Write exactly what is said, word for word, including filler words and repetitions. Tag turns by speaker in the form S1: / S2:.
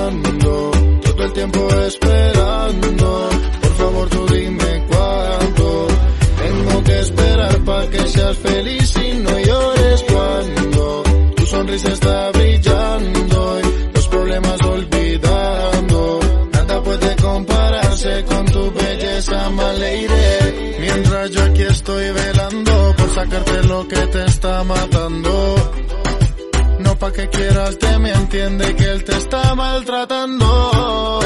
S1: cuándo, todo el tiempo esperando. Por favor tú dime cuándo tengo que esperar pa' que seas feliz y no llores cuando tu sonrisa está brillando y los problemas olvidando. Nada puede compararse con tu belleza, my lady. Mientras yo aquí estoy velando por sacarte lo que te está matando. No pa' que quieras, te me entiende que él te está maltratando.